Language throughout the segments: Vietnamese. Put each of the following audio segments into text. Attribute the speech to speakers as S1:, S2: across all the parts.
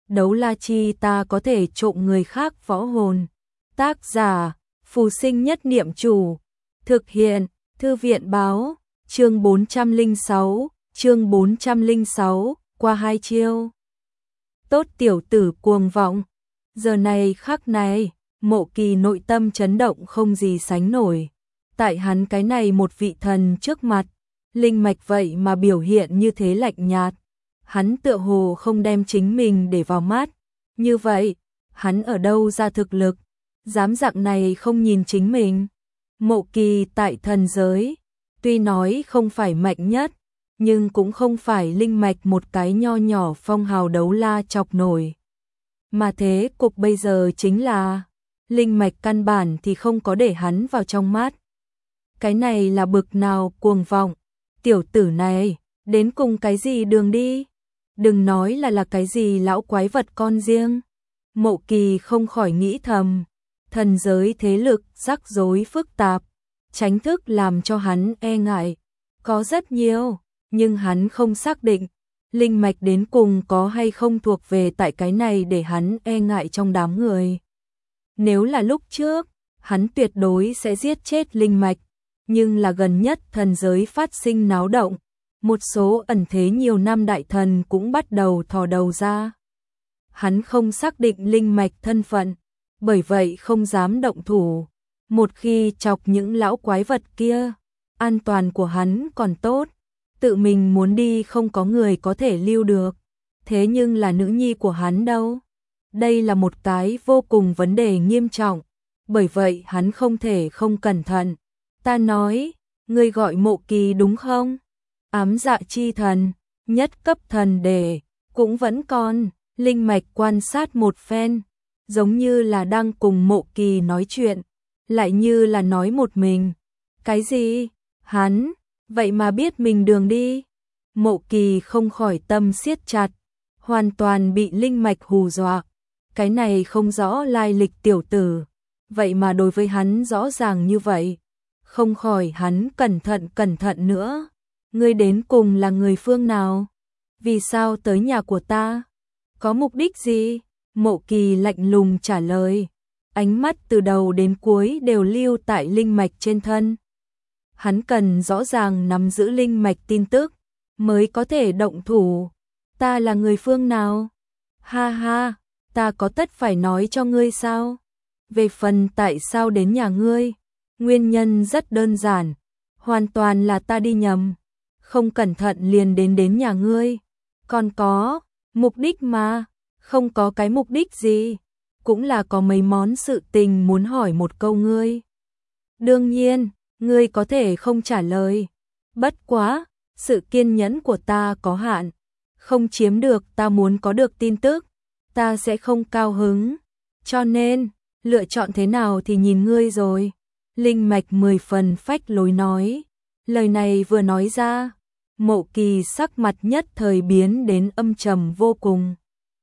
S1: đấu la chi ta có thể trộm người khác võ hồn. Tác giả, Phù Sinh Nhất Niệm Chủ. Thực hiện, Thư viện báo, chương 406, qua 2 chiêu. Tốt tiểu tử cuồng vọng. Giờ này khắc này, Mộ Kỳ nội tâm chấn động không gì sánh nổi. Tại hắn cái này một vị thần trước mặt, linh mạch vậy mà biểu hiện như thế lạnh nhạt. Hắn tựa hồ không đem chính mình để vào mắt. Như vậy, hắn ở đâu ra thực lực, dám dạng này không nhìn chính mình. Mộ Kỳ tại thần giới, tuy nói không phải mạnh nhất, nhưng cũng không phải linh mạch một cái nho nhỏ phong hào đấu la chọc nổi. Mà thế cục bây giờ chính là, linh mạch căn bản thì không có để hắn vào trong mắt. Cái này là bực nào cuồng vọng, tiểu tử này, đến cùng cái gì đường đi? Đừng nói là cái gì lão quái vật con riêng. Mộ Kỳ không khỏi nghĩ thầm, thần giới thế lực rắc rối phức tạp, tránh thức làm cho hắn e ngại. Có rất nhiều, nhưng hắn không xác định, linh mạch đến cùng có hay không thuộc về tại cái này để hắn e ngại trong đám người. Nếu là lúc trước, hắn tuyệt đối sẽ giết chết linh mạch, nhưng là gần nhất thần giới phát sinh náo động, một số ẩn thế nhiều năm đại thần cũng bắt đầu thò đầu ra. Hắn không xác định linh mạch thân phận, bởi vậy không dám động thủ. Một khi chọc những lão quái vật kia, an toàn của hắn còn tốt, tự mình muốn đi không có người có thể lưu được. Thế nhưng là nữ nhi của hắn đâu? Đây là một cái vô cùng vấn đề nghiêm trọng, bởi vậy hắn không thể không cẩn thận. Ta nói, ngươi gọi Mộ Kỳ đúng không? Ám dạ chi thần, nhất cấp thần đề, cũng vẫn còn. Linh mạch quan sát một phen, giống như là đang cùng Mộ Kỳ nói chuyện, lại như là nói một mình. Cái gì? Hắn, vậy mà biết mình đường đi. Mộ Kỳ không khỏi tâm siết chặt, hoàn toàn bị linh mạch hù dọa. Cái này không rõ lai lịch tiểu tử, vậy mà đối với hắn rõ ràng như vậy. Không khỏi hắn cẩn thận nữa. Ngươi đến cùng là người phương nào? Vì sao tới nhà của ta? Có mục đích gì? Mộ Kỳ lạnh lùng trả lời. Ánh mắt từ đầu đến cuối đều lưu tại linh mạch trên thân. Hắn cần rõ ràng nắm giữ linh mạch tin tức, mới có thể động thủ. Ta là người phương nào? Ha ha, ta có tất phải nói cho ngươi sao? Về phần tại sao đến nhà ngươi, nguyên nhân rất đơn giản, hoàn toàn là ta đi nhầm, không cẩn thận liền đến nhà ngươi. Còn có, mục đích mà, không có cái mục đích gì, cũng là có mấy món sự tình muốn hỏi một câu ngươi. Đương nhiên, ngươi có thể không trả lời, bất quá, sự kiên nhẫn của ta có hạn, không chiếm được ta muốn có được tin tức, ta sẽ không cao hứng, cho nên, lựa chọn thế nào thì nhìn ngươi rồi. Linh mạch 10 phần phách lối nói, lời này vừa nói ra, Mộ Kỳ sắc mặt nhất thời biến đến âm trầm vô cùng.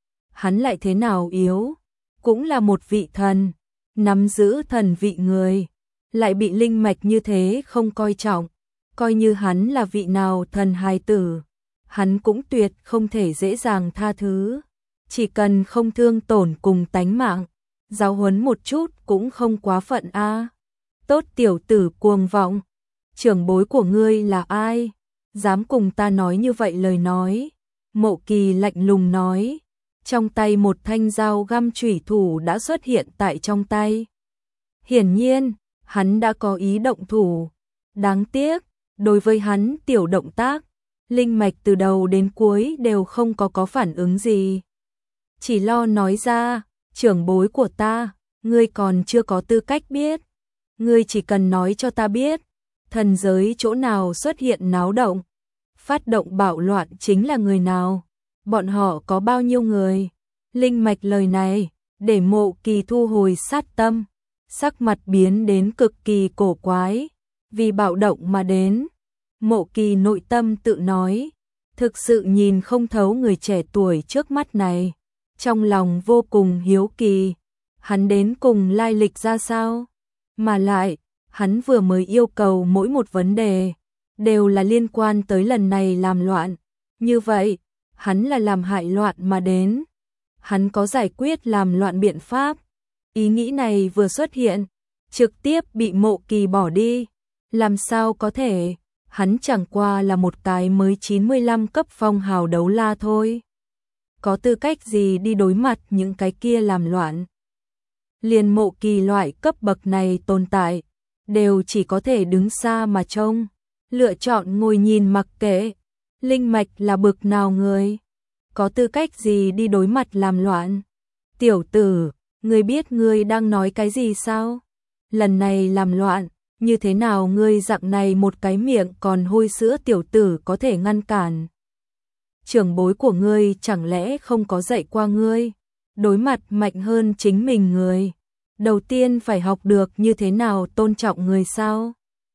S1: Hắn lại thế nào yếu, cũng là một vị thần, nắm giữ thần vị người, lại bị linh mạch như thế không coi trọng, coi như hắn là vị nào thần hài tử, hắn cũng tuyệt không thể dễ dàng tha thứ. Chỉ cần không thương tổn cùng tánh mạng, giáo huấn một chút cũng không quá phận a. Tốt tiểu tử cuồng vọng, trưởng bối của ngươi là ai? Dám cùng ta nói như vậy lời nói? Mộ Kỳ lạnh lùng nói, trong tay một thanh dao găm chủy thủ đã xuất hiện tại trong tay. Hiển nhiên, hắn đã có ý động thủ. Đáng tiếc, đối với hắn tiểu động tác, linh mạch từ đầu đến cuối đều không có phản ứng gì. Chỉ lo nói ra, trưởng bối của ta, ngươi còn chưa có tư cách biết. Ngươi chỉ cần nói cho ta biết, thần giới chỗ nào xuất hiện náo động, phát động bạo loạn chính là người nào, bọn họ có bao nhiêu người. Linh mạch lời này, để Mộ Kỳ thu hồi sát tâm, sắc mặt biến đến cực kỳ cổ quái, vì bạo động mà đến. Mộ Kỳ nội tâm tự nói, thực sự nhìn không thấu người trẻ tuổi trước mắt này, trong lòng vô cùng hiếu kỳ, hắn đến cùng lai lịch ra sao? Mà lại, hắn vừa mới yêu cầu mỗi một vấn đề, đều là liên quan tới lần này làm loạn. Như vậy, hắn là làm hại loạn mà đến. hắn có giải quyết làm loạn biện pháp. Ý nghĩ này vừa xuất hiện, trực tiếp bị Mộ Kỳ bỏ đi. Làm sao có thể, hắn chẳng qua là một cái mới 95 cấp phong hào đấu la thôi. Có tư cách gì đi đối mặt những cái kia làm loạn. Liền Mộ Kỳ loại cấp bậc này tồn tại, đều chỉ có thể đứng xa mà trông, lựa chọn ngồi nhìn mặc kệ. Linh Mạch là bực nào người, có tư cách gì đi đối mặt làm loạn. Tiểu tử, ngươi biết ngươi đang nói cái gì sao? Lần này làm loạn, như thế nào ngươi dạng này một cái miệng còn hôi sữa tiểu tử có thể ngăn cản? Trưởng bối của ngươi chẳng lẽ không có dạy qua ngươi, đối mặt mạnh hơn chính mình người, đầu tiên phải học được như thế nào tôn trọng người sao?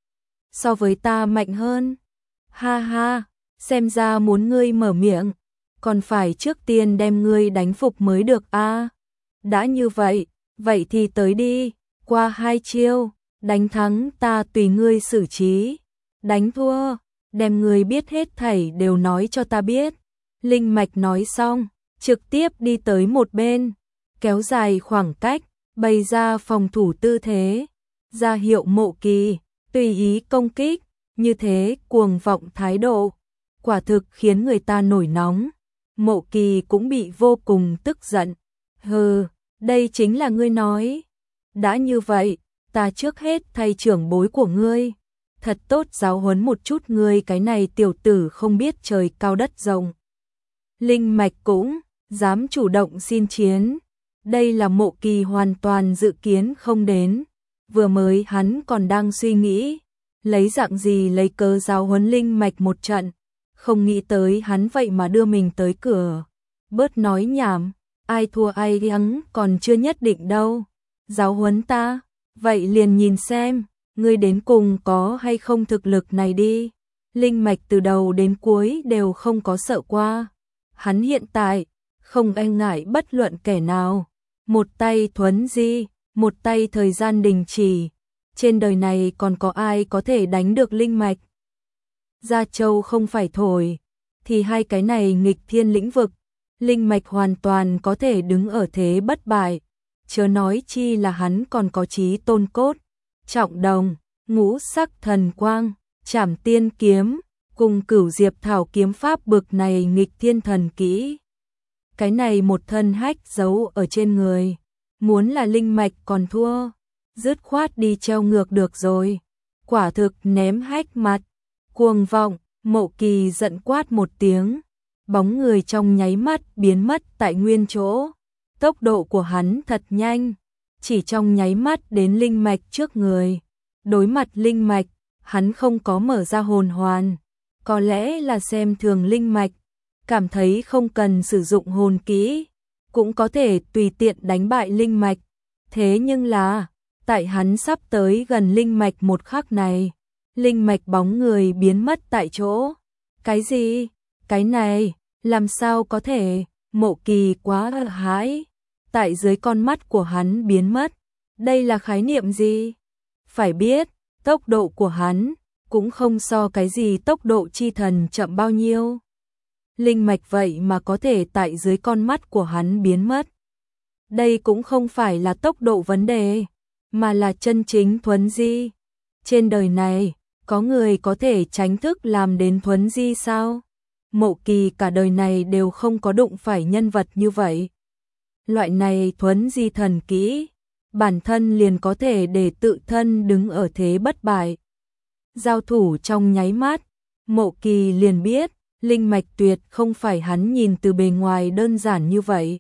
S1: So với ta mạnh hơn? Ha ha, xem ra muốn ngươi mở miệng, còn phải trước tiên đem ngươi đánh phục mới được a. Đã như vậy, vậy thì tới đi, qua 2 chiêu, đánh thắng ta tùy ngươi xử trí, đánh thua, đem ngươi biết hết thảy đều nói cho ta biết. Linh Mạch nói xong, trực tiếp đi tới một bên, kéo dài khoảng cách, bày ra phòng thủ tư thế, ra hiệu Mộ Kỳ, tùy ý công kích, như thế cuồng vọng thái độ, quả thực khiến người ta nổi nóng. Mộ Kỳ cũng bị vô cùng tức giận. Hừ, đây chính là ngươi nói. Đã như vậy, ta trước hết thay trưởng bối của ngươi, thật tốt giáo huấn một chút ngươi cái này tiểu tử không biết trời cao đất rộng. Linh Mạch cũng dám chủ động xin chiến. Đây là Mộ Kỳ hoàn toàn dự kiến không đến. Vừa mới hắn còn đang suy nghĩ, lấy dạng gì lấy cớ giáo huấn Linh Mạch một trận. Không nghĩ tới hắn vậy mà đưa mình tới cửa. Bớt nói nhảm, ai thua ai thắng còn chưa nhất định đâu. Giáo huấn ta, vậy liền nhìn xem, ngươi đến cùng có hay không thực lực này đi. Linh Mạch từ đầu đến cuối đều không có sợ qua. Hắn hiện tại, không e ngại bất luận kẻ nào. Một tay thuấn di, một tay thời gian đình chỉ. Trên đời này còn có ai có thể đánh được Linh Mạch? Gia Châu không phải thổi, thì hai cái này nghịch thiên lĩnh vực, Linh Mạch hoàn toàn có thể đứng ở thế bất bại, chớ nói chi là hắn còn có chí tôn cốt, trọng đồng, ngũ sắc thần quang, trảm tiên kiếm, cùng Cửu Diệp Thảo kiếm pháp bực này nghịch thiên thần kỹ. Cái này một thân hách giấu ở trên người, muốn là Linh Mạch còn thua, dứt khoát đi treo ngược được rồi, quả thực ném hách mặt. Cuồng vọng, Mộ Kỳ giận quát một tiếng, bóng người trong nháy mắt biến mất tại nguyên chỗ. Tốc độ của hắn thật nhanh, chỉ trong nháy mắt đến Linh Mạch trước người. Đối mặt Linh Mạch, hắn không có mở ra hồn hoàn, có lẽ là xem thường Linh Mạch, cảm thấy không cần sử dụng hồn kỹ, cũng có thể tùy tiện đánh bại Linh Mạch. Thế nhưng là, tại hắn sắp tới gần Linh Mạch một khắc này, Linh Mạch bóng người biến mất tại chỗ. Cái gì? Cái này, làm sao có thể? Mộ Kỳ quá sợ hãi. Tại dưới con mắt của hắn biến mất. Đây là khái niệm gì? Phải biết, tốc độ của hắn cũng không so cái gì tốc độ chi thần chậm bao nhiêu. Linh Mạch vậy mà có thể tại dưới con mắt của hắn biến mất. Đây cũng không phải là tốc độ vấn đề, mà là chân chính thuấn di. Trên đời này, có người có thể tránh thức làm đến thuấn di sao? Mộ Kỳ cả đời này đều không có đụng phải nhân vật như vậy. Loại này thuấn di thần kỹ, bản thân liền có thể để tự thân đứng ở thế bất bại. Giao thủ trong nháy mắt, Mộ Kỳ liền biết, Linh Mạch tuyệt không phải hắn nhìn từ bề ngoài đơn giản như vậy.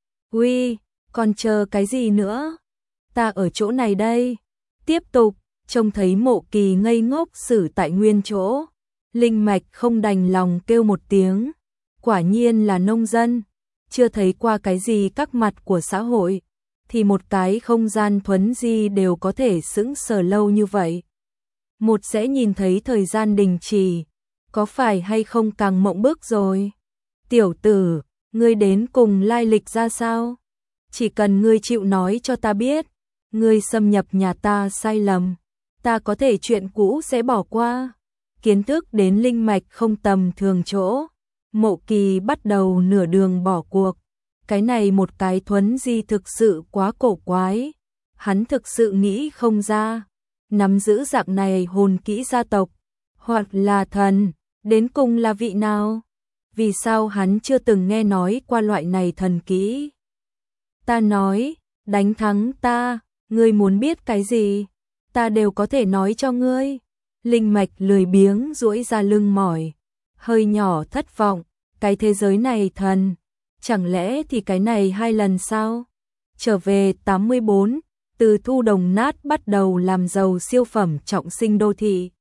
S1: Uy, còn chờ cái gì nữa? Ta ở chỗ này đây. Tiếp tục. Trông thấy Mộ Kỳ ngây ngốc xử tại nguyên chỗ, Linh Mạch không đành lòng kêu một tiếng. Quả nhiên là nông dân, chưa thấy qua cái gì các mặt của xã hội, thì một cái không gian thuấn di đều có thể sững sờ lâu như vậy. Một sẽ nhìn thấy thời gian đình chỉ, có phải hay không càng mộng bức rồi? Tiểu tử, ngươi đến cùng lai lịch ra sao? Chỉ cần ngươi chịu nói cho ta biết, ngươi xâm nhập nhà ta sai lầm, ta có thể chuyện cũ sẽ bỏ qua. Kiến thức đến Linh Mạch không tầm thường chỗ, Mộ Kỳ bắt đầu nửa đường bỏ cuộc, cái này một cái thuấn di thực sự quá cổ quái, hắn thực sự nghĩ không ra, nắm giữ dạng này hồn kỹ gia tộc, hoặc là thần, đến cùng là vị nào? Vì sao hắn chưa từng nghe nói qua loại này thần kỹ? Ta nói, đánh thắng ta, ngươi muốn biết cái gì? Ta đều có thể nói cho ngươi. Linh mạch lười biếng duỗi ra lưng mỏi, hơi nhỏ thất vọng, cái thế giới này thần, chẳng lẽ thì cái này 2 lần sao? Trở về 84, từ thu đồng nát bắt đầu làm giàu siêu phẩm trọng sinh đô thị.